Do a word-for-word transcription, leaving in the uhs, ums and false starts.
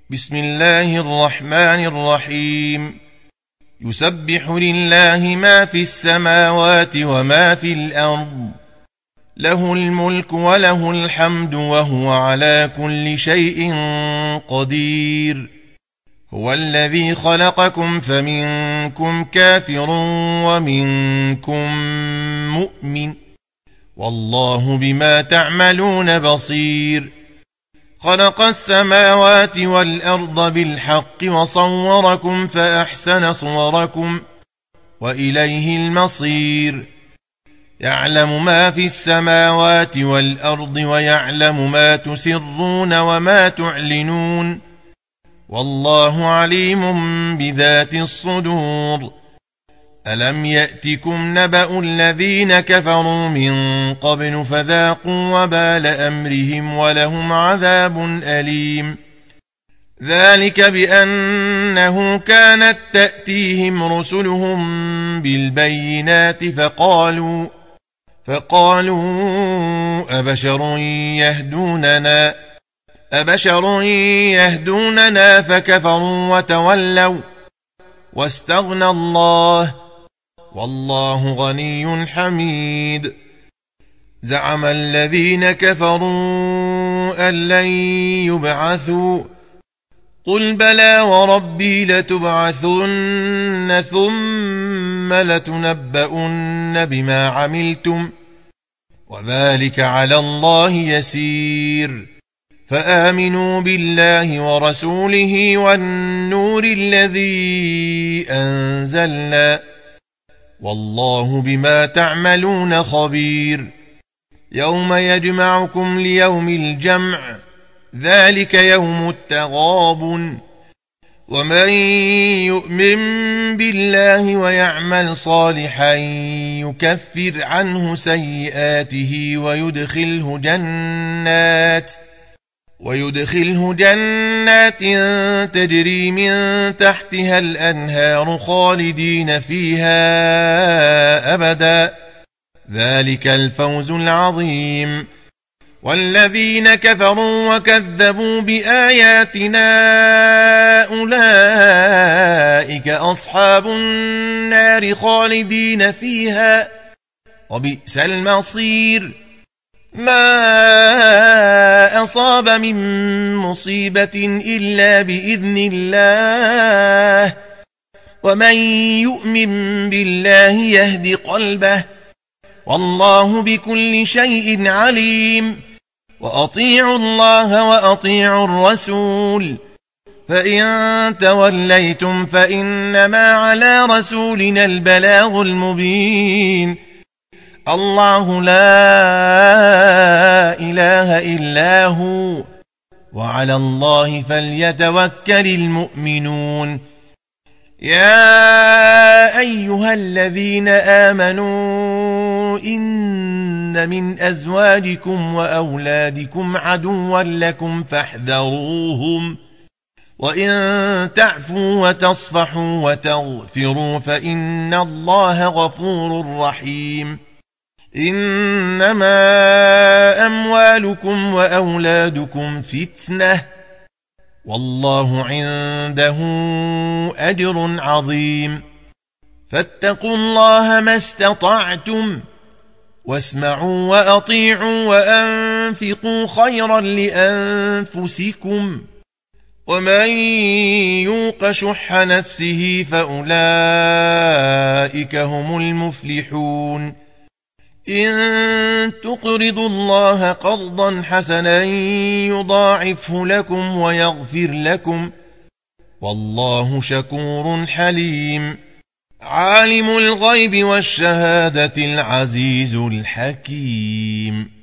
بسم الله الرحمن الرحيم. يسبح لله ما في السماوات وما في الأرض، له الملك وله الحمد وهو على كل شيء قدير. هو الذي خلقكم فمنكم كافر ومنكم مؤمن، والله بما تعملون بصير. خلق السماوات والأرض بالحق وصوركم فأحسن صوركم وإليه المصير. يعلم ما في السماوات والأرض ويعلم ما تسرون وما تعلنون، والله عليم بذات الصدور. ألم يأتكم نبأ الذين كفروا من قبل فذاقوا وبال أمرهم ولهم عذاب أليم. ذلك بأنه كانت تأتيهم رسلهم بالبينات فقالوا فقالوا أبشر يهدوننا أبشر يهدوننا فكفروا وتولوا واستغنى الله، والله غني حميد. زعم الذين كفروا أن لن يبعثوا، قل بلى وربي لتبعثن ثم لتنبؤن بما عملتم وذلك على الله يسير. فآمنوا بالله ورسوله والنور الذي أنزلنا، والله بما تعملون خبير. يوم يجمعكم ليوم الجمع، ذلك يوم التغابن. ومن يؤمن بالله ويعمل صالحا يكفر عنه سيئاته ويدخله جنات ويدخله جنات تجري من تحتها الأنهار خالدين فيها أبدا، ذلك الفوز العظيم. والذين كفروا وكذبوا بآياتنا أولئك أصحاب النار خالدين فيها وبئس المصير. ما أصاب من مصيبة إلا بإذن الله، ومن يؤمن بالله يهد قلبه، والله بكل شيء عليم. وأطيعوا الله وأطيعوا الرسول، فإن توليتم فإنما على رسولنا البلاغ المبين. الله لا إله إلا هو، وعلى الله فليتوكل المؤمنون. يا أيها الذين آمنوا إن من أزواجكم وأولادكم عدوا لكم فاحذروهم، وإن تعفوا وتصفحوا وتغفروا فإن الله غفور رحيم. إنما أموالكم وأولادكم فتنة، والله عنده أجر عظيم. فاتقوا الله ما استطعتم، واسمعوا وأطيعوا وأنفقوا خيرا لأنفسكم، ومن يوق شح نفسه فأولئك هم المفلحون. إن تقرضوا الله قرضا حسنا يضاعفه لكم ويغفر لكم، والله شكور حليم. عالم الغيب والشهادة العزيز الحكيم.